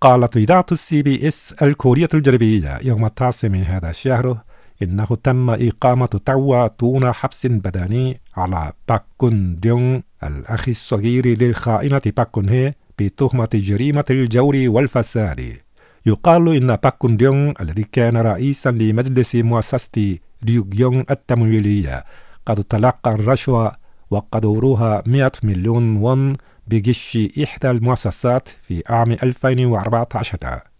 قالت إذاعة CBS الكورية الجنوبية يوم 9 من هذا الشهر إنه تم إقامة توا دون حبس بدني على باك كون ديونغ الأخ الصغير للخائنة باك كون هي بتهمة جريمة الجور والفساد. يقال إن باك كون ديونغ الذي كان رئيسا لمجلس مؤسسة ريوغيونغ التمويلية قد تلقى الرشوة وقدروها 100 مليون وون بغش إحدى المؤسسات في عام 2014.